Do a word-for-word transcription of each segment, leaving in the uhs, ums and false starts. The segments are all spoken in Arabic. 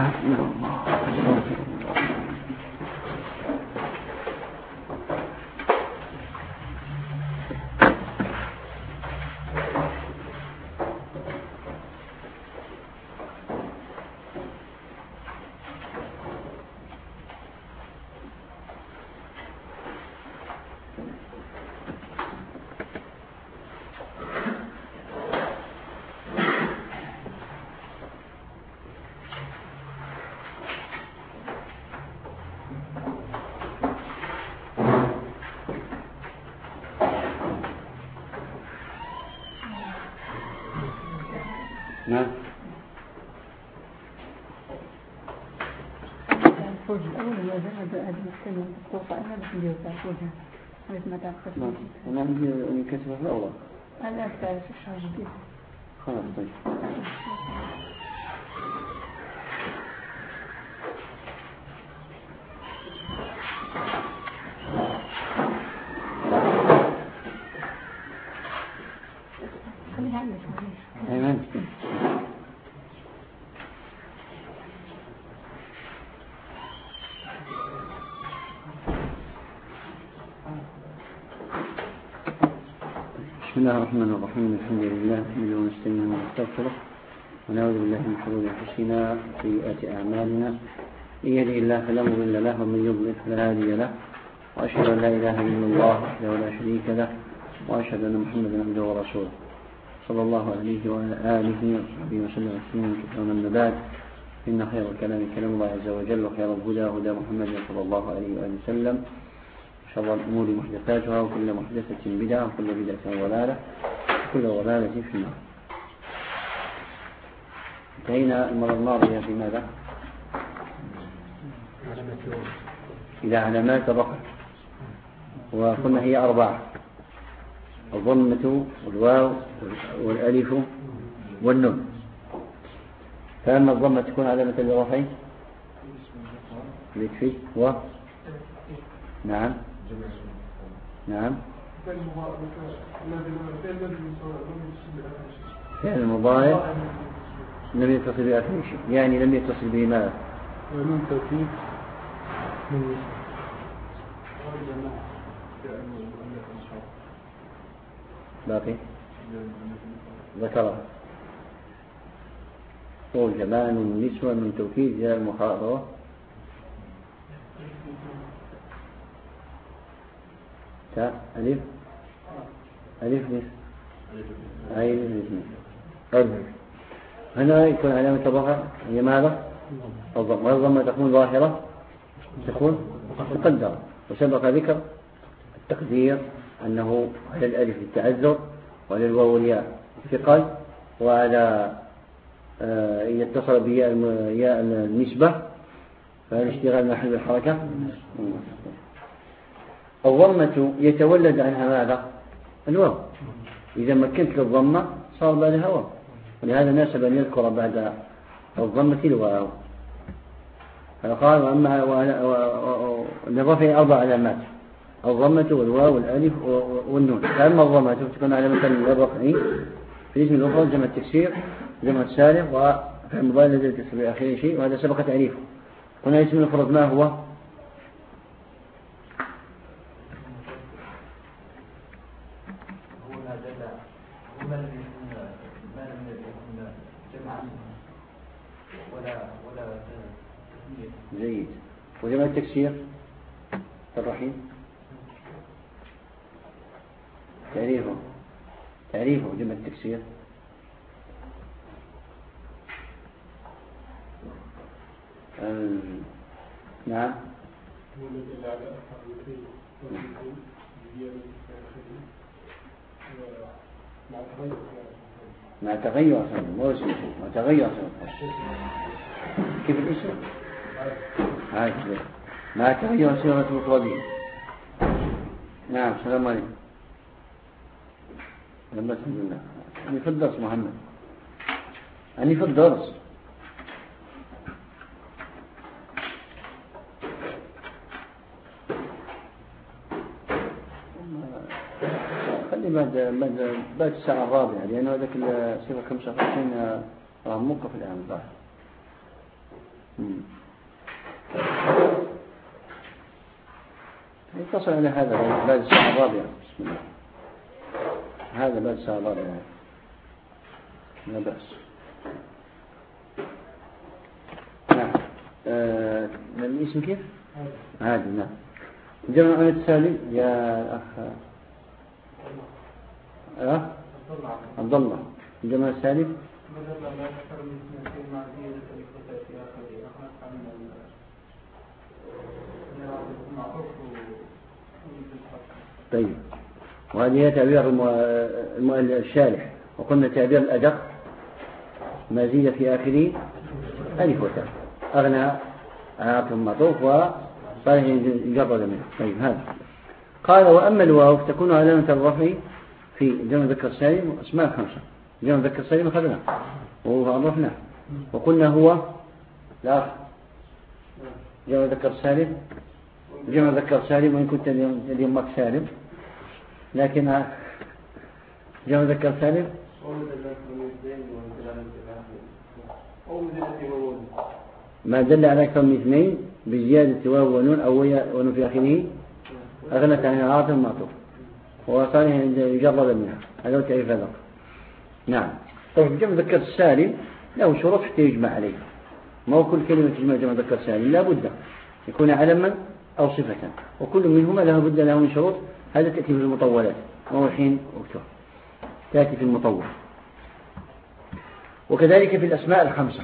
نعم. الفوج الأول هو هذا هذا الكلمة الخوف أنا بس ندير تاع فوجها مثل ما تعرف. نعم. أنا عندي أني كاتبها في الأول. أنا تعرف الشهر جديد. خلاص طيب. خليها عندك. أيمن. بسم الله الرحمن الرحيم. الحمد لله نحمده ونستعينه ونستغفره ونعوذ بالله من شرور انفسنا وسيئات اعمالنا. ان يهده الله فلا مضل له ومن يضلل فلا هادي له واشهد ان لا اله الا الله وحده لا شريك له واشهد ان محمدا عبده ورسوله صلى الله عليه وعلى اله وصحبه وسلم تسليما كثيرا. من بعد ان خير الكلام كلام الله عز وجل وخير الهدى هدى محمد صلى الله عليه واله وسلم شر الأمور محدثاتها وكل محدثة بدعة وكل بدعة ضلالة وكل ضلالة في النار. انتهينا المرة الماضية في ماذا؟ إلى علامات الرفع وقلنا هي أربعة: الضمة والواو والألف والنون. فأما الضمة تكون علامة للرفع لتفي و نعم نعم فعل المضارع لم يتصل بآخر شيء، يعني لم يتصل به ماذا؟ من تأكيد من باقي ذكرها قول جماعة من نسوة من توكيد جاء المخاطبة تاء ألف ألف نس عين نس ألف. هنا يكون علامة الرفع هي ماذا؟ الضم. والضمة تكون ظاهرة تكون مقدرة. وسبق ذكر التقدير أنه على الألف التعذر وعلى الواو والياء الثقل وعلى آه إن اتصل بياء النسبة فالاشتغال محل الحركة. الضمة يتولد عنها ماذا؟ الواو. إذا مكنت للضمة صار بعدها واو، ولهذا ناسب أن يذكر بعد الضمة الواو. فقال وأما للرفع أربع علامات: الضمة والواو والألف والنون. فأما الضمة تكون علامة للرفع في اسم المفرد جمع التكسير جمع السالم وفي المضارع الذي يتصل بآخره شيء، وهذا سبق تعريفه. هنا اسم المفرد ما هو؟ جيد. وجمع التكسير الرحيم تعريفه تعريفه جمع التكسير أم... نعم مع تغير أصلا مو اسمه مع تغير أصلا كيف الاسم؟ هكذا مع تغير صيغة مفرده. نعم. السلام عليكم. لما الحمد لله. أني في الدرس محمد. أني في الدرس. خلي بعد بعد بعد الساعة الرابعة لأنه هذاك الصيغة خمسة وخمسين راه موقف الآن ظاهر. يتصل على هذا بعد الساعة الرابعة. بسم الله. هذا بعد الساعة الرابعة لا بأس. نعم. آه... الاسم كيف؟ عادي. نعم. جمع أنت سالم يا أخ أه؟ عبد الله. جمع سالم طيب. وهذه هي تعبير المؤلف الشارح. وقلنا تعبير الأدق ما زيد في آخره ألف وتاء أغنى عاطف معطوف وصالح يجرد منه. طيب هذا قال وأما الواو فتكون علامة الرفع في جمع ذكر سالم وأسماء خمسة. جمع ذكر سالم أخذنا وعرفنا وقلنا هو لا جمع ذكر سالم جمع ذكر سالم وإن كنت اليوم مك سالم لكن جمع ذكر سالم ما دل على أكثر من اثنين بزيادة واو ونون أو ونون في آخره أغنت عن عاطف معطوف وصالح يجرد منها. هذا هو تعريف هذا. نعم. طيب جمع ذكر السالم له شروط حتى يجمع عليه. ما هو كل كلمة تجمع جمع ذكر سالم لا بد يكون علما أو صفة وكل منهما له بد له من شروط. هذا تأتي في المطولات وهو حين وقتها تأتي في المطول. وكذلك في الأسماء الخمسة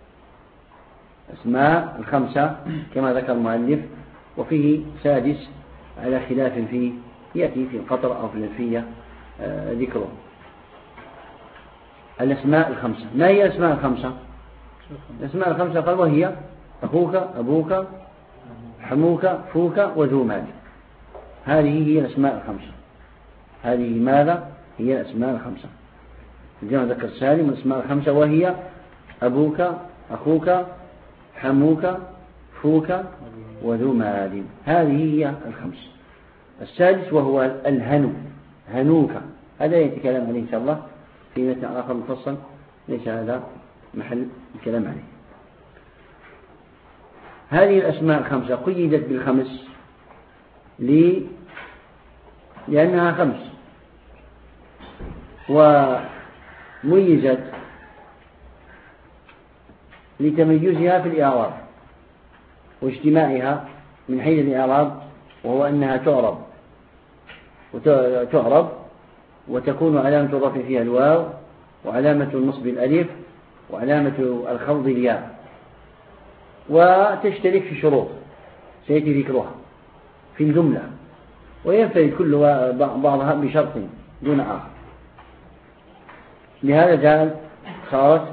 أسماء الخمسة كما ذكر المؤلف. وفيه سادس على خلاف فيه يأتي في القطر أو في الألفية آه ذكره. الأسماء الخمسة ما هي الأسماء الخمسة؟ الأسماء الخمسة قال وهي أخوك أبوك حموك فوك وذو مال. هذه هي الأسماء الخمسة. هذه ماذا هي الأسماء الخمسة؟ الجمع ذكر سالم الأسماء الخمسة وهي أبوك أخوك حموك فوك وذو مال. هذه هي الخمس. السادس وهو الهنو هنوك. هذا يتكلم عليه إن شاء الله في متن آخر مفصل ليس هذا محل الكلام عليه. هذه الأسماء الخمسة قيدت بالخمس لي لأنها خمس وميزت لتميزها في الإعراب واجتماعها من حيث الإعراب وهو أنها تعرب وتعرب وتكون علامة الرفع فيها الواو وعلامة النصب الألف وعلامة الخفض الياء وتشترك في شروط سيأتي ذكرها في الجملة وينفرد كل بعضها بشرط دون آخر. لهذا جاء صارت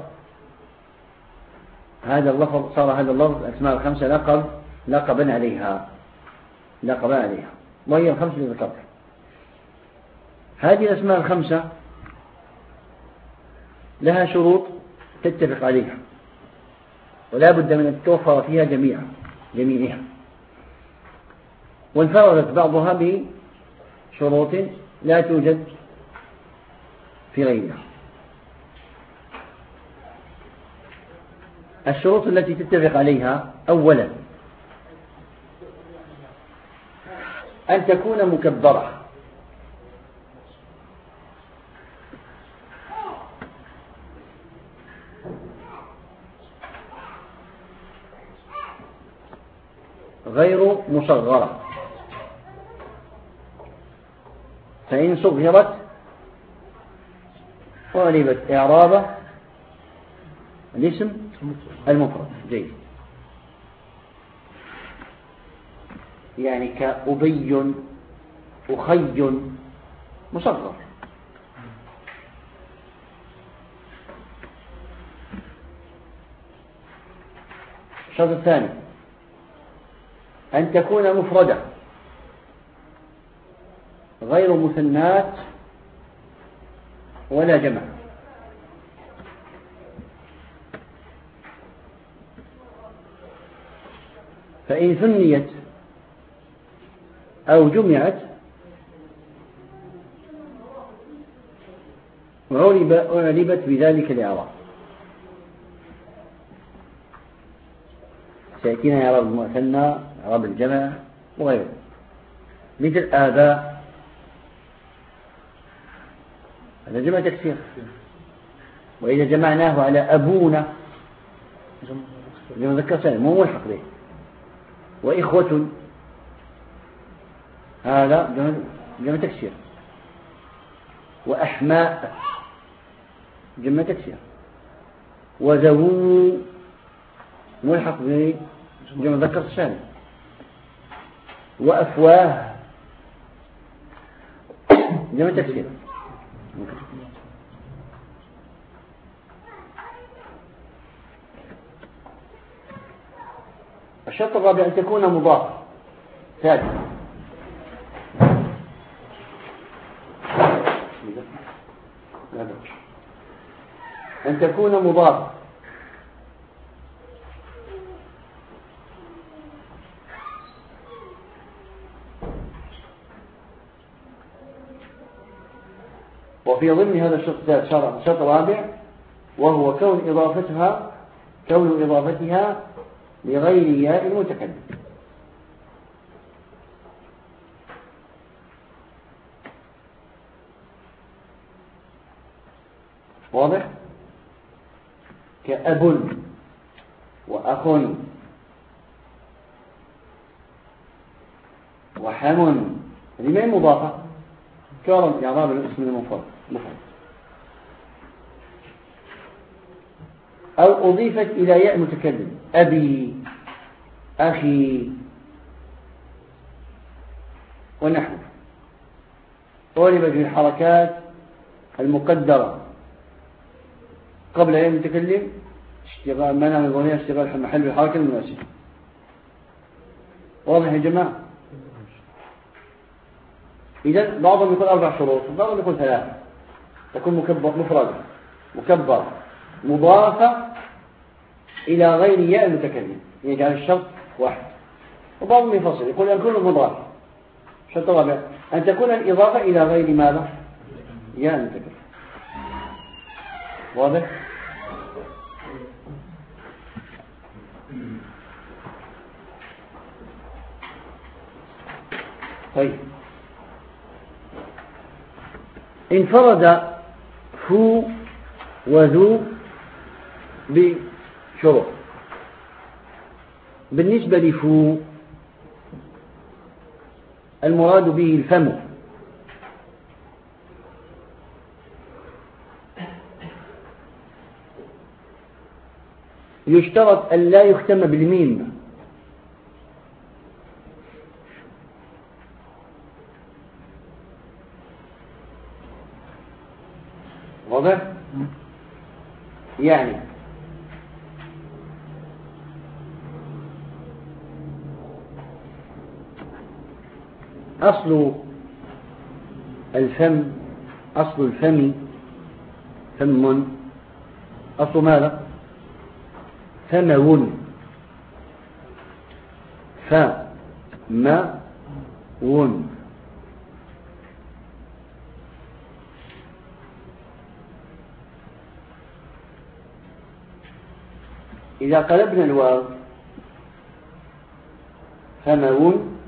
هذا اللفظ صار هذا اللفظ الأسماء الخمسة لقب لقبا عليها لقبا عليها وهي الخمسة اللي ذكرتها. هذه الأسماء الخمسة لها شروط تتفق عليها ولا بد من أن توفر فيها جميعا جميعها وانفردت بعضها بشروط لا توجد في غيرها. الشروط التي تتفق عليها أولا أن تكون مكبرة غير مصغرة فإن صغرت قلبت إعراب الاسم المفرد. جيد. يعني كأبي أخي مصغر. الشرط الثاني أن تكون مفردة غير مثنات ولا جمع. فإن ثنيت أو جمعت أعربت بذلك الإعراب. سيأتينا إعراب المثنى، إعراب الجمع وغيره. مثل آباء، هذا جمع تكسير، وإذا جمعناه على أبونا جمع مذكر سالم مو ملحق به. وإخوة، هذا جمع, جمع تكسير. وأحماء جمع تكسير. وذوو ملحق به جمع مذكر سالم. وأفواه جمع تكسير. الشرط الرابع أن تكون مضاف ثابت. أن تكون مضاف وفي ضمن هذا الشرط الشرط الرابع وهو كون إضافتها كون إضافتها لغير ياء المتكلم. واضح؟ كأب وأخ وحم، هذه ما هي مضافة، كرم إعراب الاسم المفرد أو أضيفت إلى ياء متكلم، أبي، أخي ونحو. طالبت في الحركات المقدرة قبل ياء المتكلم اشتغال منع من ظنها اشتغال محل الحركة المناسبة. واضح يا جماعة؟ إذن بعضهم يقول أربع شروط وبعضهم يقول ثلاثة. تكون مكبر مفردة مكبر مضافة إلى غير ياء المتكلم، يجعل الشرط واحد. وبعضهم يفصل يقول أن كل مضاف. الشرط الرابع أن تكون الإضافة إلى غير ماذا؟ ياء المتكلم. واضح؟ طيب، انفرد فو وذو بشروط. بالنسبة لفو المراد به الفم، يشترط أن لا يختم بالميم، واضح؟ يعني أصل الفم أصل الفم فم أصل ماذا؟ فمون فمون. إذا قلبنا الواو فمون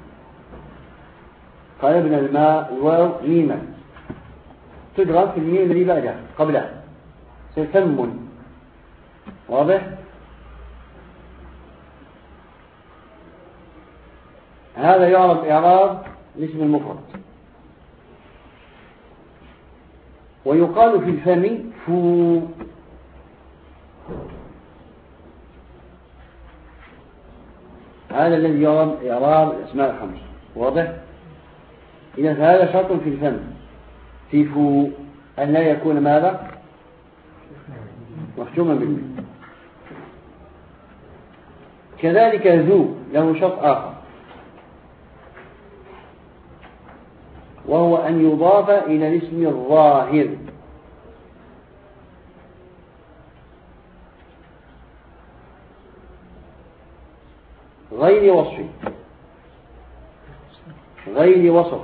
قلبنا الماء الواو ميما تدغم في الميم اللي بعدها قبلها سفم. واضح؟ هذا يعرف إعراب الاسم المفرد. ويقال في الفم فو. هذا الذي يعرف إعراب الأسماء الخمس. واضح؟ إذا هذا شرط في الفم في فو أن لا يكون ماذا؟ مختوما بالميم. كذلك ذو له شرط آخر وهو أن يضاف إلى الاسم الظاهر غير وصف غير وصف.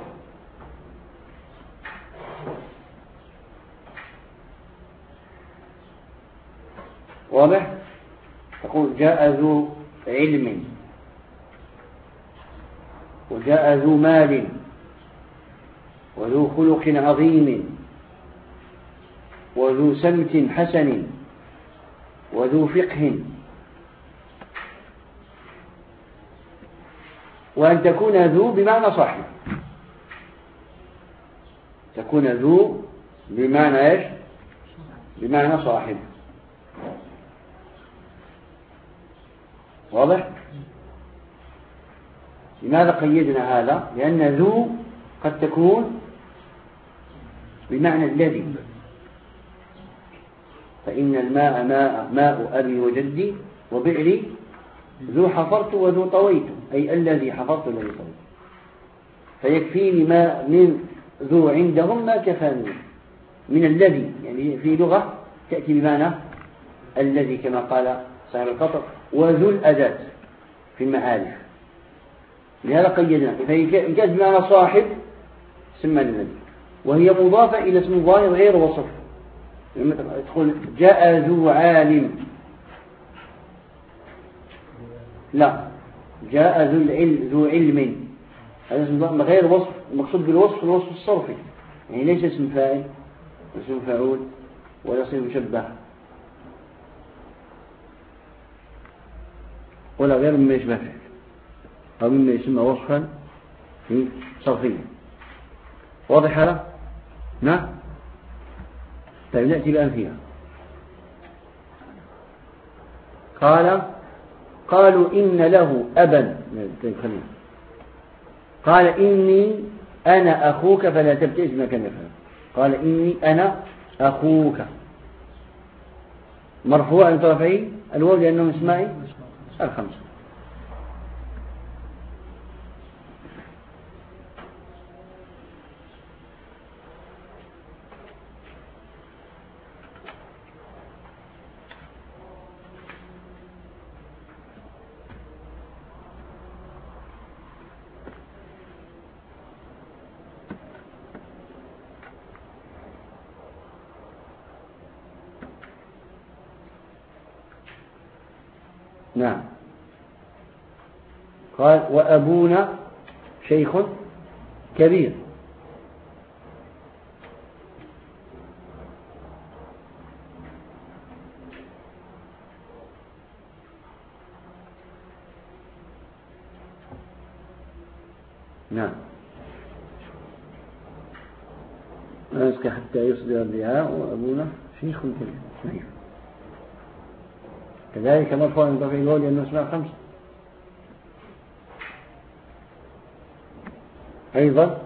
واضح؟ تقول جاء ذو علم، وجاء ذو مال وذو خلق عظيم وذو سمت حسن وذو فقه. وأن تكون ذو بمعنى صاحب، تكون ذو بمعنى ايش؟ بمعنى صاحب. واضح؟ لماذا قيدنا هذا؟ لأن ذو قد تكون بمعنى الذي، فإن الماء ماء, ماء أبي وجدي وبئري ذو حفرت وذو طويت، أي الذي حفرت والذي طويت. فيكفيني ما من ذو عندهم ما كفاني من الذي، يعني في لغة تأتي بمعنى الذي كما قال صاحب القطر، وذو الأداة في المعارف. لهذا قيدنا، فإن كانت بمعنى صاحب سمى الذي، وهي مضافة إلى اسم ظاهر غير وصف. تقول جاء ذو عالم، لا، جاء ذو العلم، ذو علم، هذا اسم غير وصف. المقصود بالوصف الوصف الصرفي، يعني ليس اسم فاعل اسم فاعول ولا اسم مشبه ولا غير مما يشبه فعل أو مما يسمى وصفا صرفيا. واضح هذا؟ نعم. طيب نأتي بأمثلة. قال قالوا إن له أبا، قال إني أنا أخوك فلا تبتئس ما كان يفعل. قال إني أنا أخوك، مرفوع عن طرفي الواو لأنه اسمائي الخمسة. نعم. قال وأبونا شيخ كبير. نعم. نسكي حتى يصدر الرعاء وأبونا شيخ كبير. كذلك مرفوع من طرفي الواو لأنه اسماء خمسة. أيضا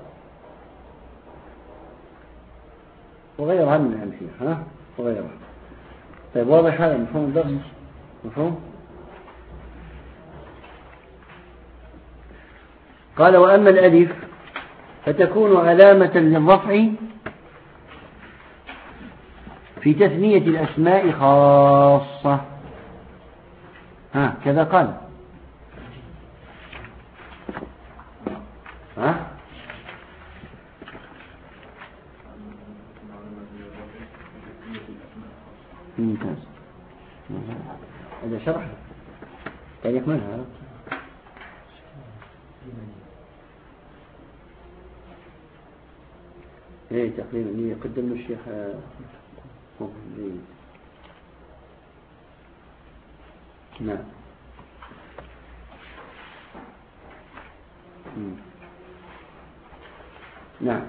وغيرها من الأمثلة، ها وغيرها. طيب واضح هذا مفهوم الدرس؟ مفهوم؟ قال وأما الألف فتكون علامة للرفع في تثنية الأسماء خاصة. ها كذا قال. ها ممتاز. هذا شرح كان يكملها. ايه تقريبا يقدم الشيخ جيد. نعم. نعم.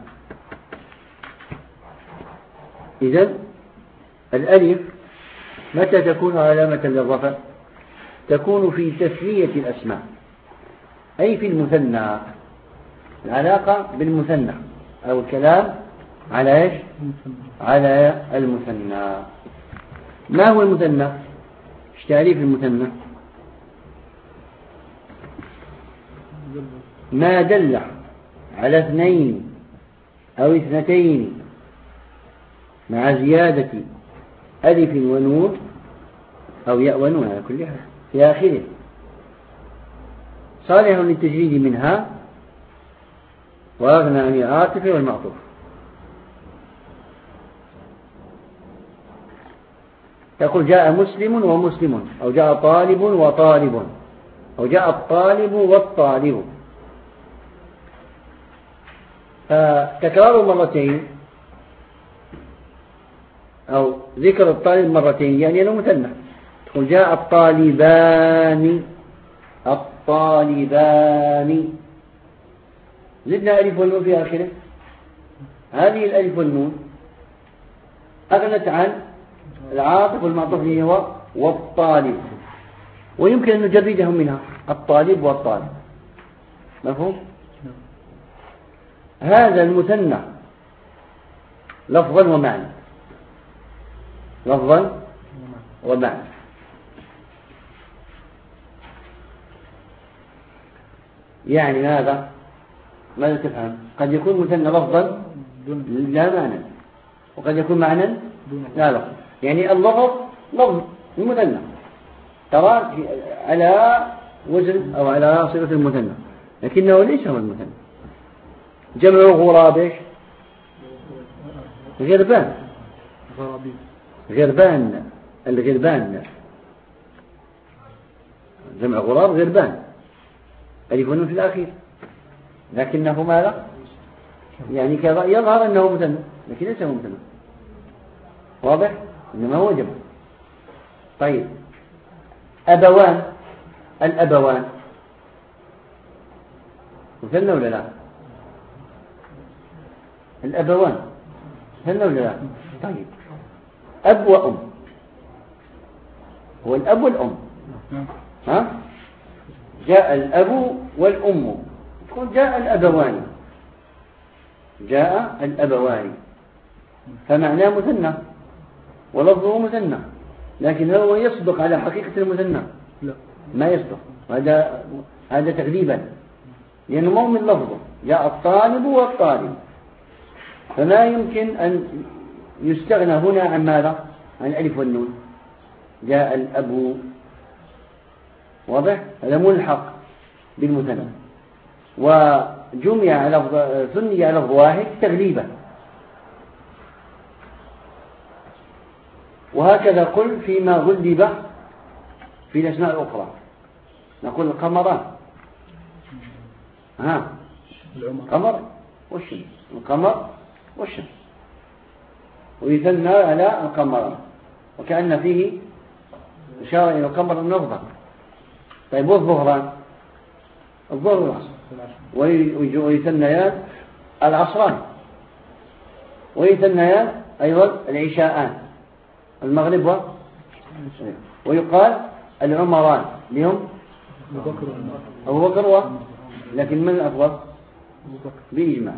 إذن الألف متى تكون علامة للرفع؟ تكون في تثنية الأسماء، أي في المثنى. العلاقة بالمثنى أو الكلام على إيش؟ على المثنى. ما هو المثنى؟ ايش تعريف المثنى؟ ما دل على اثنين أو اثنتين مع زيادة ألف ونون أو ياء ونون على كل حال في آخره، صالح للتجريد منها وأغنى عن العاطف والمعطوف. تقول جاء مسلم ومسلم، أو جاء طالب وطالب، أو جاء الطالب والطالب، فتكرار مرتين أو ذكر الطالب مرتين يعني أنه مثنى. تقول جاء الطالبان الطالبان، زدنا ألف والنون في آخره، هذه الألف والنون أغنت عن العاطف والمعطوف فيه هو والطالب، ويمكن أن نجردهم منها الطالب والطالب. مفهوم؟ هذا المثنى لفظا ومعنى، لفظا ومعنى. يعني ماذا ماذا تفهم؟ قد يكون مثنى لفظا لا معنى، وقد يكون معنى لا لفظ. يعني اللفظ لفظ المثنى ترى على وزن أو على صيغة المثنى، لكنه ليس هو المثنى. جمع غراب ايش؟ غربان، غربان الغربان، جمع غراب غربان، ألف ونون في الأخير، لكنه ماذا؟ يعني كذا يظهر أنه مثنى لكن ليس هو مثنى. واضح؟ إنما هو جمع. طيب أبوان، الأبوان مثنى ولا لا؟ الأبوان مثنى ولا لا؟ طيب أب وأم، هو الأب والأم، ها؟ جاء الأب والأم، تقول جاء الأبوان، جاء الأبوان، فمعناه مثنى ولفظه مثنى، لكن هو يصدق على حقيقة المثنى؟ لا، ما يصدق. هذا هذا تكذيبا، لأنه مو من لفظه. جاء الطالب والطالب، فلا يمكن أن يستغنى هنا عن ماذا؟ عن الألف والنون. جاء الأب، واضح؟ هذا ملحق بالمثنى، وجمع لفظ ثني لفظ واحد تغليبا. وهكذا قل فيما غلب في الأسماء الأخرى، نقول القمران، ها القمر والشمس، القمر والشمس، ويثنى على القمران، وكأن فيه إشارة إلى القمر النظر. طيب والظهران، الظهر والعصر، ويثنيان العصران، ويثنيان أيضا العشاءان، المغرب و... ويقال العمران لهم أبو بكر و... لكن من الأفضل بإجماع،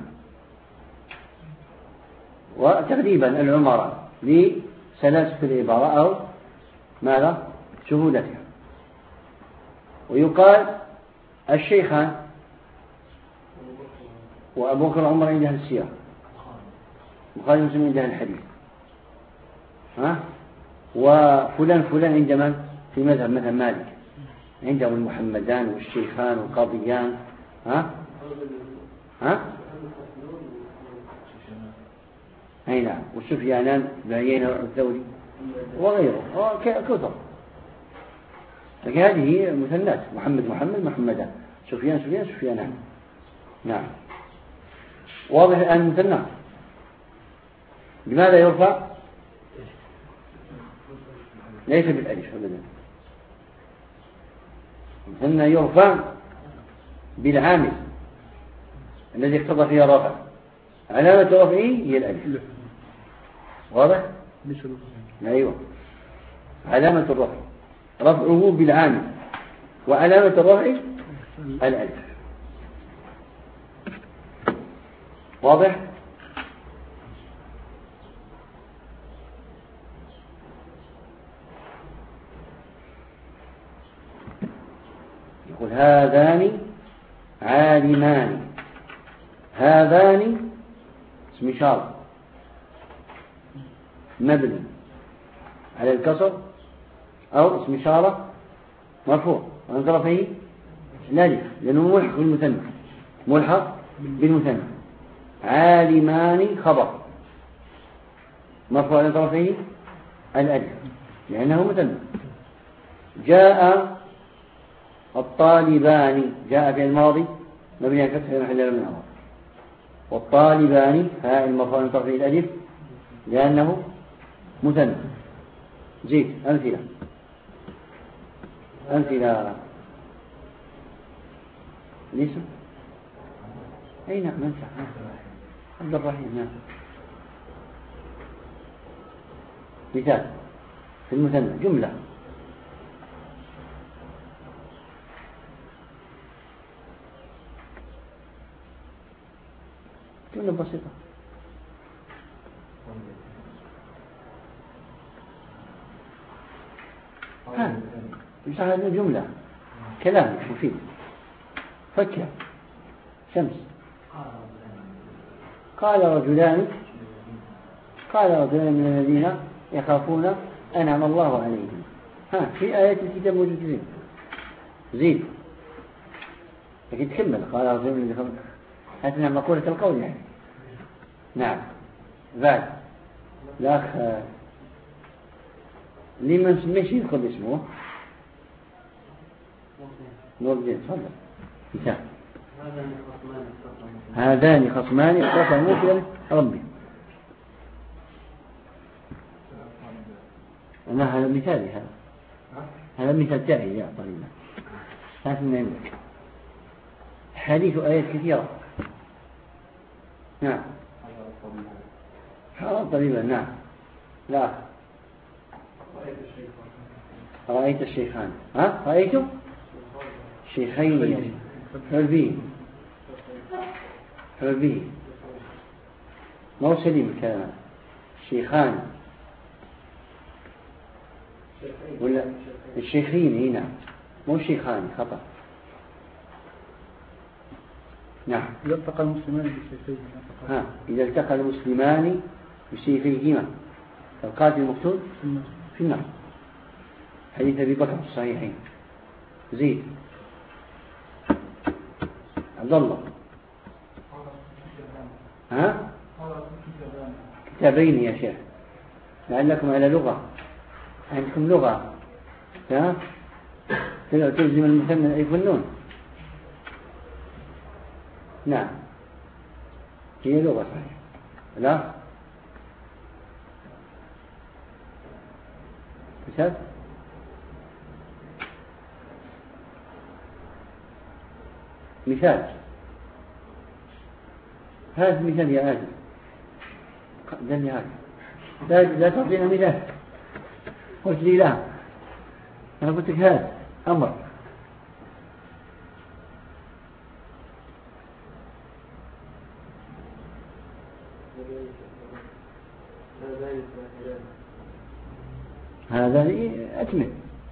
وتقريبا العمران لسلاسة العبارة أو ماذا شهودتها. ويقال الشيخان وأبو بكر وعمر عند أهل السيرة، وقال مسلم عند أهل الحديث، ها؟ وفلان فلان عند من؟ في مذهب مثل مالك عندهم المحمدان والشيخان والقاضيان، ها؟ ها؟ أي نعم، والسفيانان بعيين والثوري وغيره كثر. لكن هذه مثنات، محمد محمد محمدان، سفيان سفيان سفيانان. نعم، واضح الآن مثنى. لماذا يرفع؟ ليس بالألف أبدا، مثنى يرفع بالعامل الذي اقتضى فيها رفع، علامة رفعه هي الألف. واضح؟ أيوة، علامة الرفع رفعه بالعامل، وعلامة الرفع الألف. واضح؟ يقول هذان عالمان، هذان اسم إشارة مبني على الكسر أو اسم إشارة مرفوع وعن طرفه الألف لأنه ملحق بالمثنى، ملحق بالمثنى. عالمان خبر مرفوع على طرفه الألف لأنه مثنى. جاء الطالبان جاء في الماضي مبني على الفتح في محل من الأمر. والطالبان فاعل مرفوع من طرفه الألف لأنه مثنى. زيد أمثلة أمثلة الاسم أي نعم منسح عبد الرحيم. نعم مثال في المثنى جملة جملة بسيطة. ها مش هذه جملة كلام مفيد. فكر شمس. قال رجلان قال رجلان من الذين يخافون أنعم الله عليهم. ها في آيات الكتاب موجودين. زيد لكن تكمل قال رجلان من الذين يخافون هاتنا مقولة القول يعني. نعم بعد الأخ لمن مش يدخل اسمه نور الدين تفضل. مثال هذان خصمان اختصموا في ربهم. أنا هذا مثالي هذا هذا مثال تاعي يا طريقة هذا من عندك حديث آيات كثيرة. نعم حرام طبيبا. نعم لا رأيت الشيخان. ها رأيت شيخين حربي حربي ما هو سليم الكلام. شيخان ولا الشيخين هنا مو شيخان خطأ. نعم إذا التقى المسلمان بسيفيهما. ها إذا التقى المسلمان بسيفيهما فالقاتل المقتول في النار. حديث أبي بكر في الصحيحين. زيد عبد الله. ها كتابين يا شيخ لعلكم على لغة عندكم لغة. ها تلزم المثنى الألف والنون. نعم هي لغة صحيح. لا مثال مثال هذا مثال يا آدم دلني هذا لا, لا تعطينا مثال. قلت لي لا أنا قلت لك هذا أمر. هذان أكمل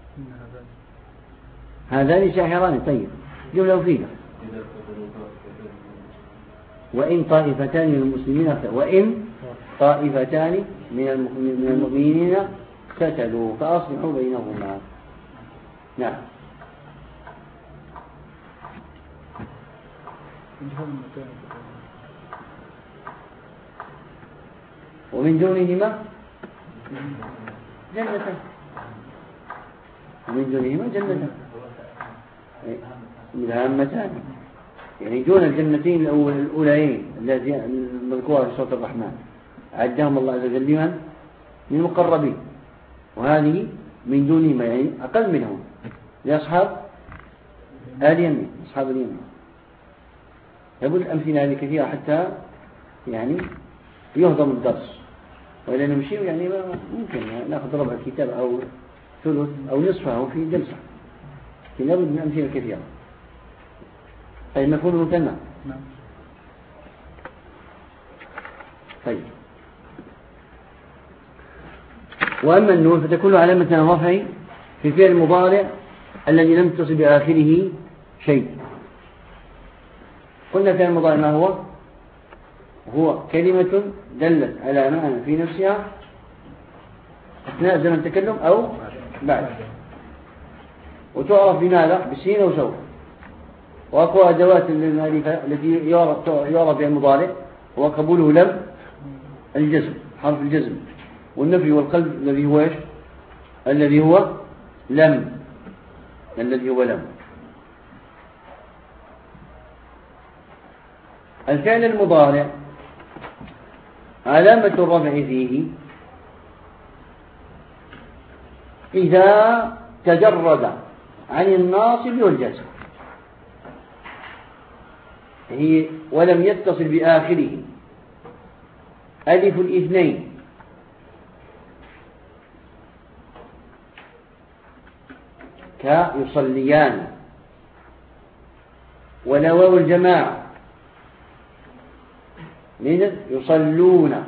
هذان ساحران. طيب جملة مفيدة. وإن طائفتان من المسلمين وإن طائفتان من المؤمنين اقتتلوا فأصلحوا بينهما. نعم ومن دونهما جنة ومن دونهما جنة مدهامتان يعني دون الجنتين الأولين التي المذكورة في سورة الرحمن عدهم الله عز وجل لمن من المقربين. وهذه من دونهما يعني أقل منهم لأصحاب آل يمين أصحاب اليمين. يقول الأمثلة هذه كثيرة حتى يعني يهضم الدرس. وإذا نمشي يعني ممكن نأخذ ربع الكتاب أو ثلث أو نصفه في جلسة. لكن لابد من أمثلة كثيرة. طيب مفهوم المثنى. طيب وأما النون فتكون علامة الرفع في الفعل المضارع الذي لم تصل بآخره شيء. قلنا الفعل المضارع ما هو؟ هو كلمة دلت على معنى في نفسها أثناء زمن التكلم أو بعد. وتعرف بماذا؟ بالسين أو سوف. وأقوى أدوات المعرفة التي يعرف بها المضارع هو قبوله لم الجزم حرف الجزم والنفي والقلب الذي هو إيش؟ الذي هو لم الذي هو لم الفعل المضارع علامة الرفع فيه إذا تجرد عن الناصب والجزم هي ولم يتصل بآخره ألف الاثنين كيصليان، ولا واو الجماعة من يصلون،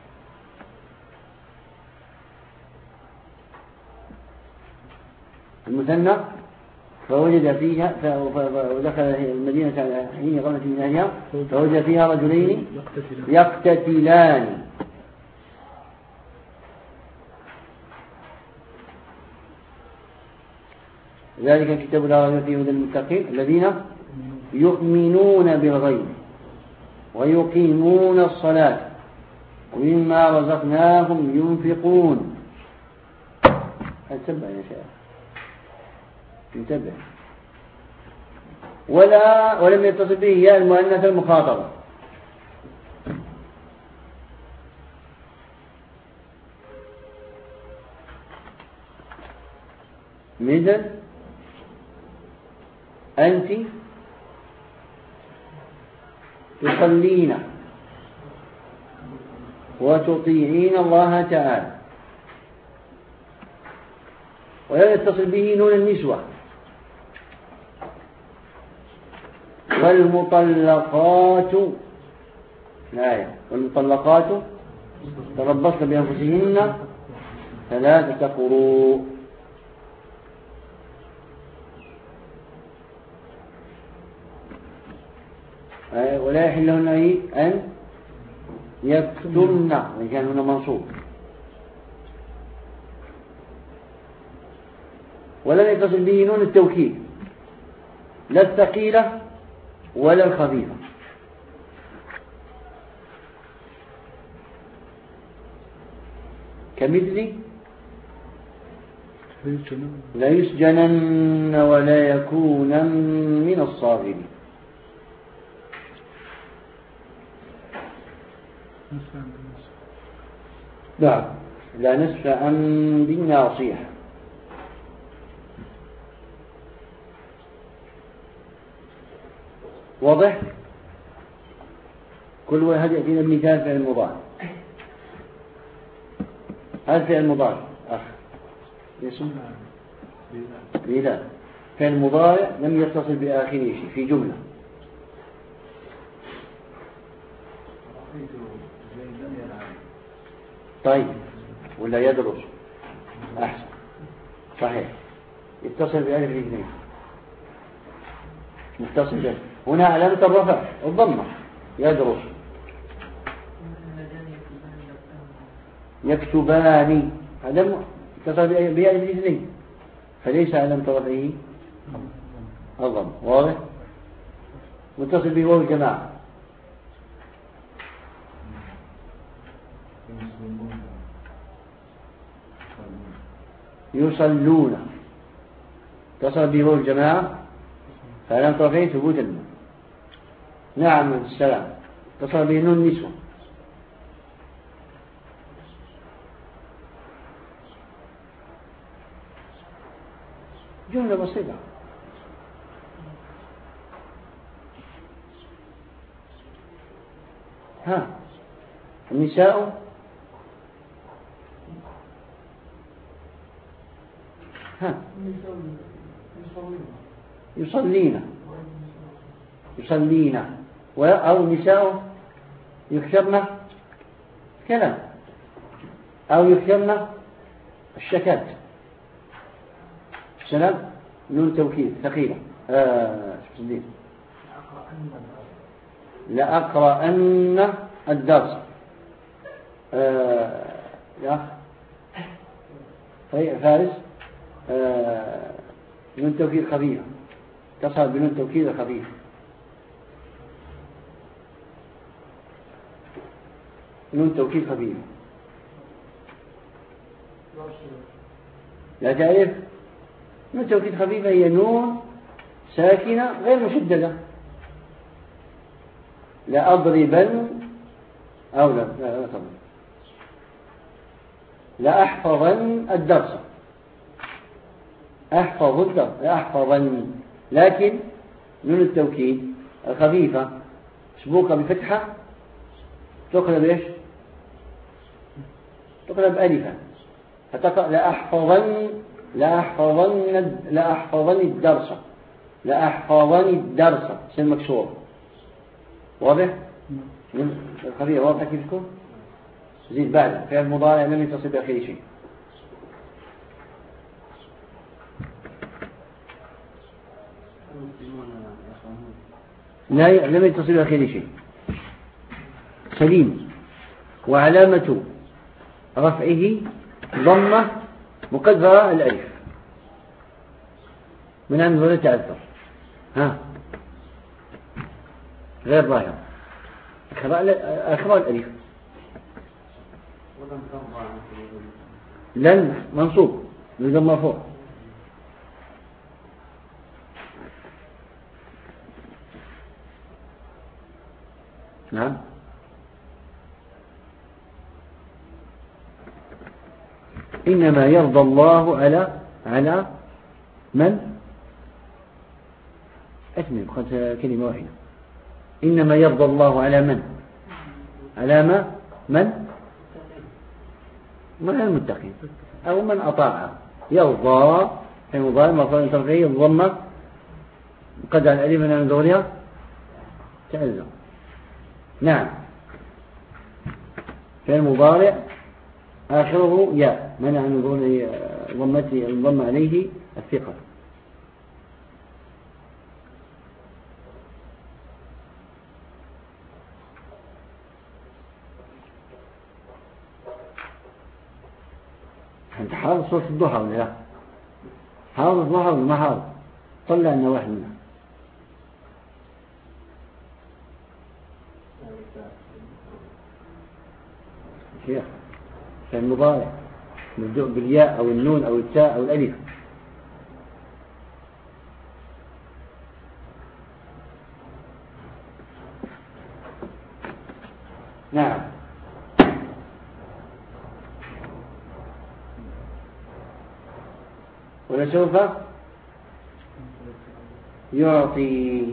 المثنى فوجد فيها ودخل المدينة حين قامت من أهلها فوجد فيها رجلين يقتتلان. ذلك كتاب لا ريب فيه هدى للمتقين الذين يؤمنون بالغيب ويقيمون الصلاة ومما رزقناهم ينفقون. انتبه يا شيخ، انتبه. ولا ولم يتصل به ياء المؤنث المخاطبة، مثل أنت تصلين وتطيعين الله تعالى. ولا يتصل به نون النسوة. والمطلقات الآية والمطلقات تربصن بأنفسهن ثلاثة قروء. ولا يحل لهن أن يكتمن وإن كان هنا منصوب. ولم يتصل به نون التوكيد لا الثقيلة ولا الخفيفة. كمثل لا يسجنن ولا يكونن من الصاغرين. نعم لا نسفعا بالناصية. واضح؟ كل واحد يأتينا بمثال فعل المضارع. هذا فعل المضارع أخ يسمى بلا فعل المضارع لم يتصل بآخره شيء في جملة. طيب ولا يدرس أحسن صحيح يتصل بألف الاثنين متصل به. هنا علامة الرفع الضمة يدرس يكتبان هذا اتصل بألف الاثنين فليس علامة رفعه الضمة. واضح؟ متصل به واو الجماعة يصلون اتصل به واو الجماعة فعلامة رفعه ثبوت النون. نعم السلام اتصل به نون النسوة. جملة بسيطة. ها النساء ها يصلين يصلين أو نساء يكتبن كلام أو يكتبن الشكات. السلام نون توكيد ثقيلة. آه لأقرأن الدرس. آه يا فارس آه نون توكيد خفيفة تصل بنون توكيد خفيفة. نون توكيد خفيفة لا تعرف. نون توكيد خفيفة هي نون ساكنة غير مشددة لأضربن أو لا لا لا طبعا لأحفظن الدرس، أحفظ الدرس لأحفظن، لكن نون التوكيد الخفيفة مسبوقة بفتحة تقلب إيش؟ تقلب ألفا، فتقرأ لأحفظن لأحفظن لأحفظن الدرس لأحفظن الدرس سن مكسور. واضح؟ الخفيفة واضح كيف تكون؟ زيد بعد فعل مضارع لم يتصل بآخر شيء. لا لم يتصل بآخر شيء سليم، وعلامة رفعه ضمة مقدرة الألف من أن ولا تعذر ها غير ظاهر أخبار الألف لن منصوب لذا مرفوع. نعم إنما يرضى الله على على من أثنين قد كلمة واحدة. إنما يرضى الله على من على ما من من المتقين أو من أطاع. يرضى في مضارع مرفوع ترفيعي الضمة قد على الألف من دورها تعلم. نعم في المضارع آخره ياء منع من ظهور ضمته الضم عليه الثقة. أنت حافظ صوت الضحى ولا لا؟ حافظ الضحى ولا ما حافظ؟ طلع لنا واحد منها. شيخ في المضارع مبدوء بالياء أو النون أو التاء أو الألف. نعم ولسوف يعطي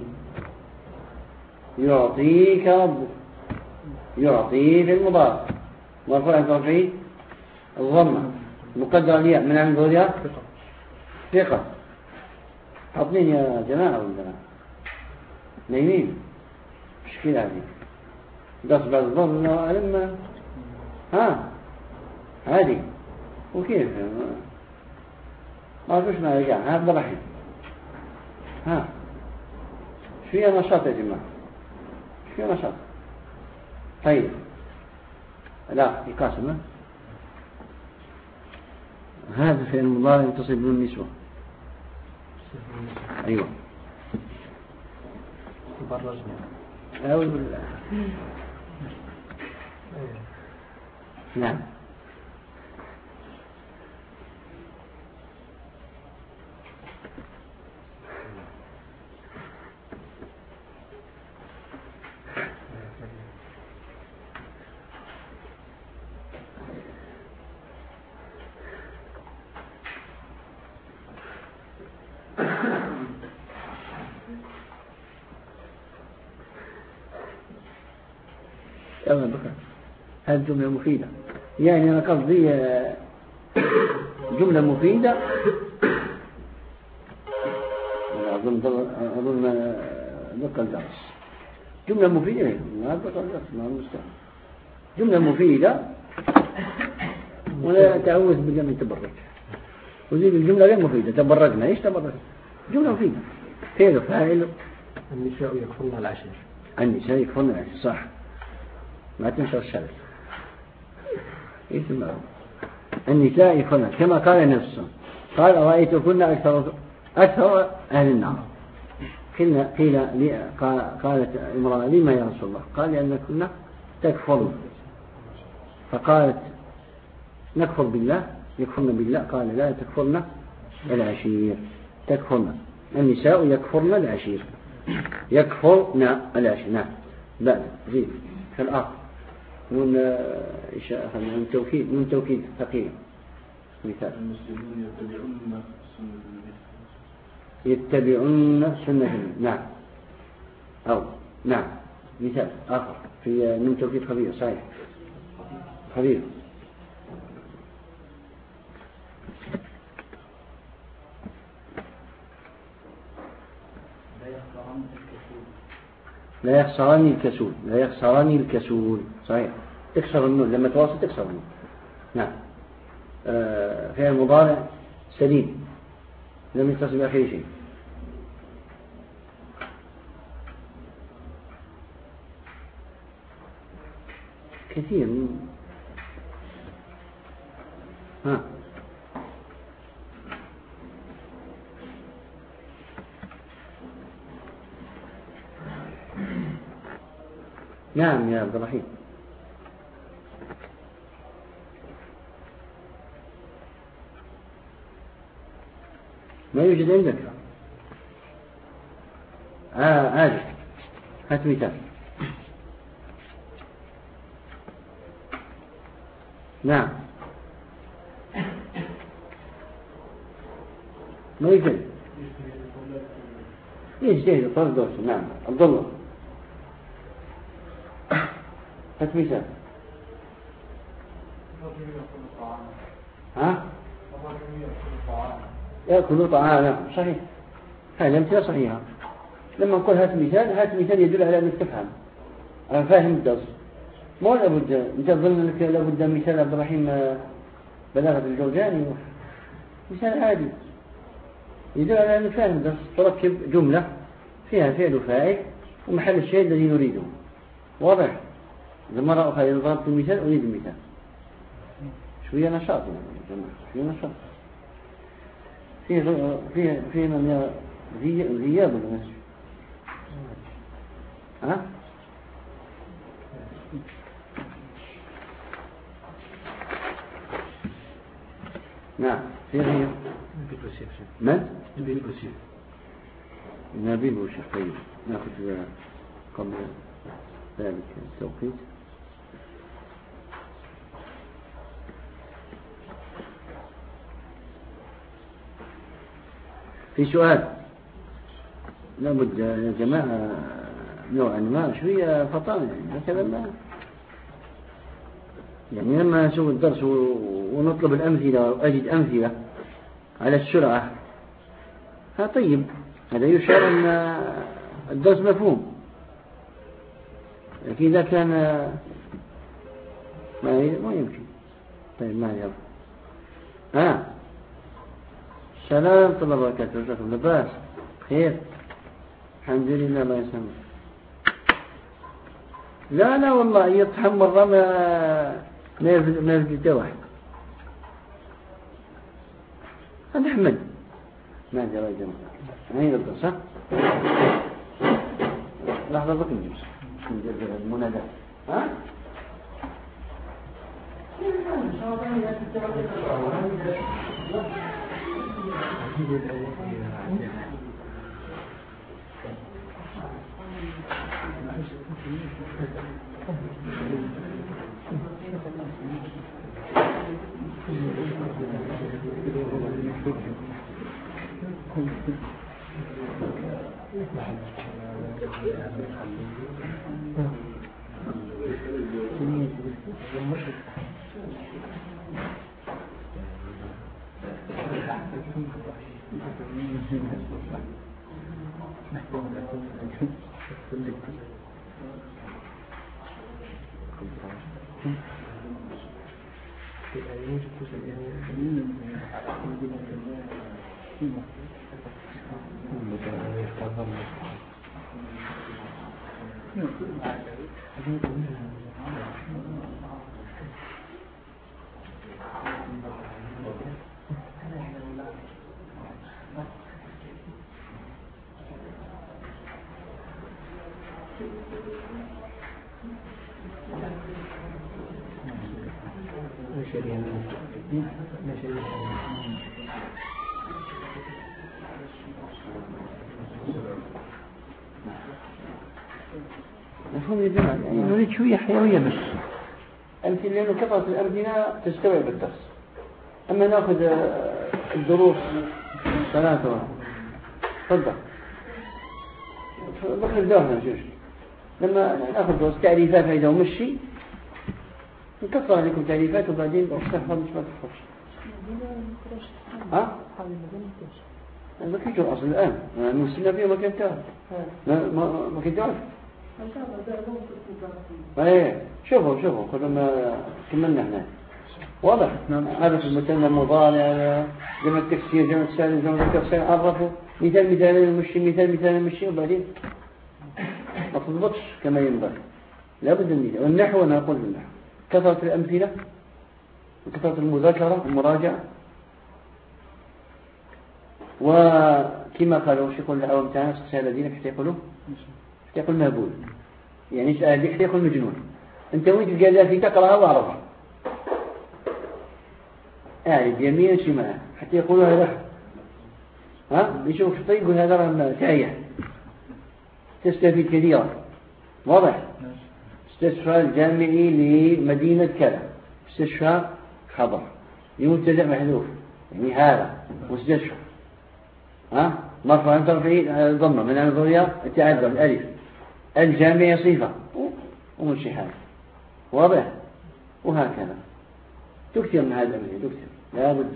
يعطيك ربك يعطي في المضارع مرفوع ترفيع الضمة مقدر الياء من عند ظهورها ثقة. حاطين يا جماعة ولا نايمين مشكلة هذه درس بعد الظهر لما ها هذه وكيف ما فيش ما رجع هذا رحم ها شوية نشاط يا جماعة شوية نشاط. طيب لا يقاسم هذا في المضارع يتصل بالنسوة. أيوة أعوذ بالله. نعم هذه جملة مفيدة يعني أنا قصدي جملة مفيدة أظن أظن ذكر الدرس جملة مفيدة ما ذكر الدرس ما المستوى جملة مفيدة ولا تعوذ بجمع تبرج وزيد الجملة غير مفيدة تبرجنا إيش تبرج جملة مفيدة فعل فاعل النساء يكفرن العشير النساء يكفرن العشير صح ما تنسى الشرط إيش المعنى النساء يكفرن كما قال نفسه قال رأيتكن أكثر أكثر أهل النار قيل قيل قالت امرأة لما يا رسول الله قال لأنكن تكفرن فقالت نكفر بالله يكفرن بالله قال لا تكفرن العشير تكفرن النساء يكفرن العشير يكفرن العشير نعم بعد زيد كالآخر نون إيش أخذنا من توكيد نون توكيد ثقيل مثال المسلمون يتبعون سنة النبي يتبعون سنة النبي نعم أو نعم مثال آخر في نون توكيد خبير صحيح خبير لا يخسرني الكسول لا يخسرني الكسول صحيح تكسر النون لما تواصل تكسر النون نعم آه فعل المضارع سليم لم يتصل بآخر شيء كثير ها نعم يا عبد الرحيم ما يوجد عندك آه عاجل هات مثال نعم ما يوجد يجتهد طرد دوسه نعم عبد الله هات مثال ها يأكلوا طعاما صحيح هذه أمثلة صحيحة لما نقول هات مثال هات مثال يدل على أنك تفهم أنا فاهم الدرس مو لابد أنت تظن أنك لابد مثال عبد الرحيم بلاغة الجوزاني مثال عادي يدل على أنك فاهم الدرس تركب جملة فيها فعل وفاعل ومحل الشيء الذي نريده واضح إذا مرة أخرى إذا ضربت المثال أريد المثال شوية نشاط يا جماعة شوية نشاط في في في من غياب الناس ها نعم في غياب من نبيل بوشير نبيل بوشير طيب ناخذ قبل ذلك التوقيت في سؤال لابد يا جماعة نوعا ما شوية فطانة يعني هكذا ما يعني لما نسوي الدرس ونطلب الأمثلة وأجد أمثلة على السرعة ها طيب هذا يشعر أن الدرس مفهوم لكن إذا كان ما يمكن طيب ما يلا آه سلام طلب وبركاته وجزاكم لباس خير الحمد لله الله يسلمك لا لا والله يطحن مرة ما ما يفجد واحد هذا أحمد ما جرى يا جماعة هين الدرس ها لحظة بك نجلس نجلس المنادى ها مفهوم يا جماعة، يعني نريد شوية حيوية بس أمثلة، لأنه كثرة الأمثلة تستوعب الدرس. أما نأخذ الدروس ثلاثة تفضل بقى الدوحنا شوش لما نأخذ دروس تعريفات هيدا ومشي نكثر عليكم تعريفات وبعدين استحفظ مش ما تحفظش. ها؟ ما كنت أصل الآن من السنة فيه ما كنت تعرف ما ما كنت تعرف. ايه شوفوا شوفوا لما كملنا هنا واضح. هذا في المثنى المضارع، جمع التكسير، جمع السالم، جمع التكسير، عرفوا مثال مثالين المشي، مثال مثالين المشي، وبعدين ما تضبطش كما ينبغي. لابد من ذلك. والنحو أنا أقول بالنحو كثرة الأمثلة وكثرة المذاكرة والمراجعة، وكما قالوا شيخ العوام تعالى السهل الذين حتى يقولوا حتى يقول مهبول، يعني حتى يقول مجنون. أنت وين تلقى في تقرأها وأعرفها أعرف يمين شمال حتى يقولوا هذا ها يشوف الطريق يقول هذا تايه. تستفيد كثيرا. واضح. استشفى الجامعي لمدينة كذا، استشفى خبر يمتدأ محذوف يعني هذا مستشفى ها مرفوع عن ترفعه ضمه من الظهرية التعذر الألف الجامعية صفة ومشي حال. واضح. وهكذا تكثر من هذا من تكثر لا بد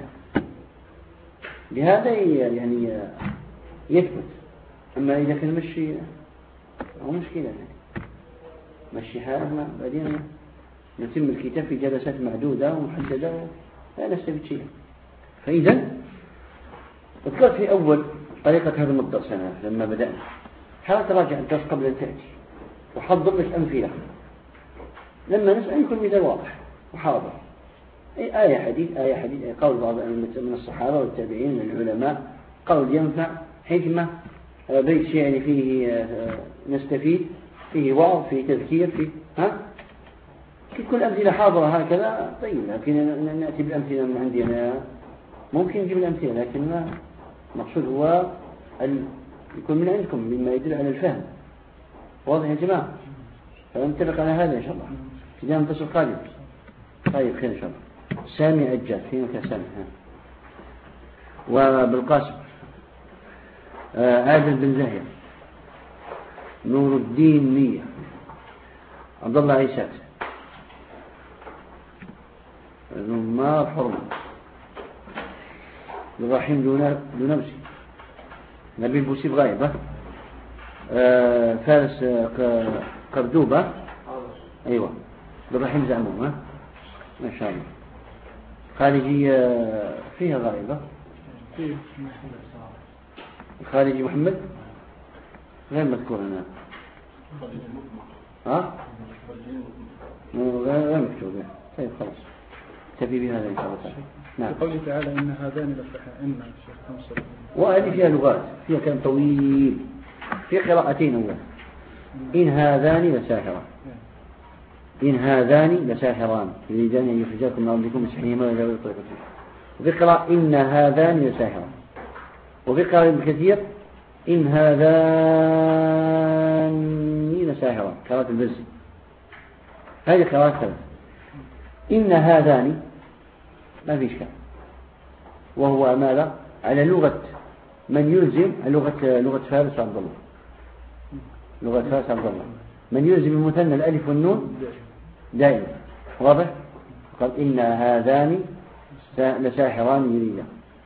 بهذا يعني يثبت. أما إذا كان مشي هو مشكلة يعني. مشي حالنا بعدين نتم الكتاب في جلسات معدودة ومحددة لا نستفيد شيء. فإذا ذكرت في أول طريقة هذا الدرس أنا لما بدأنا حاول تراجع الدرس قبل أن تأتي وحضر لك أمثلة لما نسأل يكون مثال واضح وحاضر. أي آية حديث آية حديث أي قول بعض من الصحابة والتابعين من العلماء قول ينفع حكمة بيت شيء يعني فيه نستفيد فيه وعظ فيه تذكير فيه ها كل أمثلة حاضرة هكذا. طيب لكن نأتي بالأمثلة من عندنا ممكن نجيب الأمثلة لكن ما المقصود هو أن يكون من عندكم مما يدل على الفهم. واضح يا جماعة. فنتفق على هذا إن شاء الله في دام تصل قادم. طيب خير إن شاء الله. سامي أجاد في مكان سامي ها. وبالقاسم آه عادل بن زاهية، نور الدين مية، عبد الله عيسات، نمار حرمة، إبراهيم دونوسي، نبيل بوسيب غايبة، آه فارس آه قردوبة، أيوة إبراهيم زعموم ها ما شاء الله. خارجي آه فيها غايبة خارجي محمد غير مذكور هنا ها غير مكتوب. طيب خلاص تبي بهذا إن شاء الله. نعم. قوله تعالى إن هذان لصحائن وهذه فيها لغات فيها كلام طويل في قراءتين أولا. إن هذان لساحران إن هذان لساحران يريدان أن يخرجاكم من أرضكم بسحرهما ويذهبوا بطريقتهم. وفي قراءة إن هذان لساحران. وفي قراءة ابن كثير إن هذان لساحران قراءة البزي. هذه قراءة ثلاث. إن هذان ما فيش كلام وهو ماذا على لغة من يلزم لغة لغة فارس عبد الله لغة فارس عبد الله من يلزم المثنى الألف والنون دائما. واضح. قال إن هذان لساحران يريدان.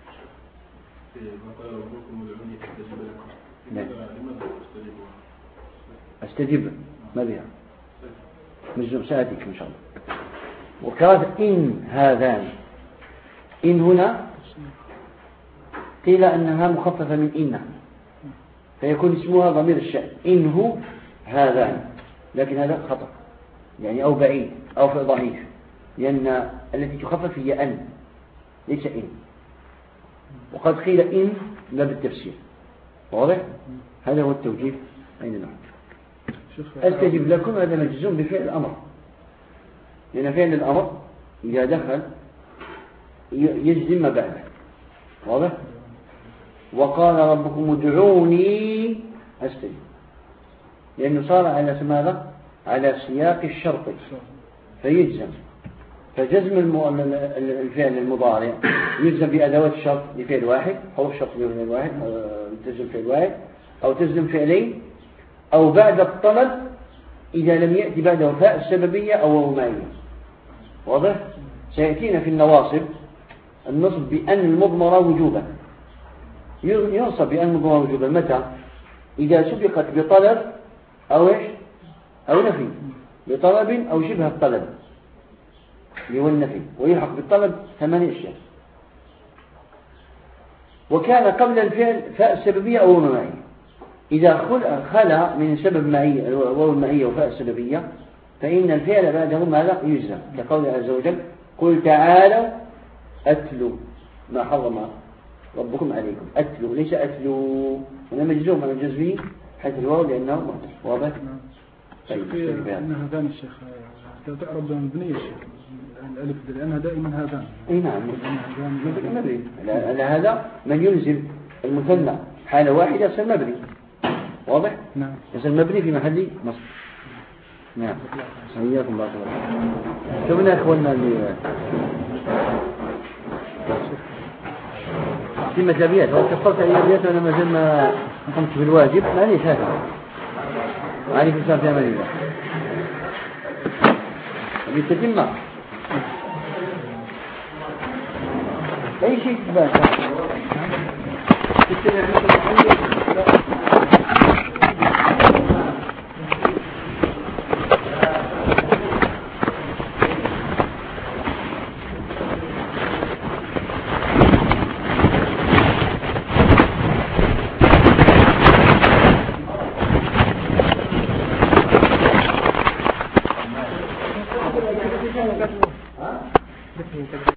نعم. استجب ما بها مجزوم سأتيك إن شاء الله. وقالت إن هذان إن هنا قيل أنها مخففة من إن فيكون اسمها ضمير الشأن إنه هذان، لكن هذا خطأ يعني أو بعيد أو في ضعيف لأن التي تخفف هي أن ليس إن. وقد قيل إن لا بالتفسير. واضح. هذا هو التوجيه. أين نحن أستجب لكم هذا مجزوم بفعل الأمر لأن فعل الأمر إذا دخل يجزم ما بعده. واضح. وقال ربكم ادعوني أستجب لأنه صار على ماذا على سياق الشرط فيجزم. فجزم الم... الفعل المضارع يجزم بأدوات الشرط لفعل واحد، حروف شرط لفعل واحد، تجزم فعل واحد أو تجزم فعلين، أو بعد الطلب إذا لم يأتي بعده فاء السببية أو واو مائية. واضح؟ سيأتينا في النواصب النصب بأن المضمرة وجوبا، ينصب بأن المضمرة وجوبا متى؟ إذا سبقت بطلب أو إيش؟ أو نفي، بطلب أو شبه الطلب اللي هو النفي، ويلحق بالطلب ثمانية أشياء. وكان قبل الفعل فاء السببية أو واو مائية. إذا خلى من سبب معي واو المائية وفاء السببية فإن الفعل بعده ماذا؟ يجزم، كقوله عز وجل قل تعالوا أتلوا ما حرم ربكم عليكم. أتلوا ليس أتلوا، هنا مجزوم على الجزمي حيث الواو لأنه مهدف. واضح؟ طيب أن هذان الشيخ تعرب مبنية الشيخ الألف لأنها دائما هذان. أي نعم مبني. على هذا من يلزم المثنى حالة واحدة يصير مبني. واضح؟ نعم. يصير مبني في محل نصب. نعم. حياكم بارك الله. شوفنا إخواننا اللي في مجابيات، لو كفرت إيجابيات وأنا ما زال ما قمت بالواجب ما ليش هذا. عليكم السلام في أمان الله. بالتتمة أي شيء تباشر.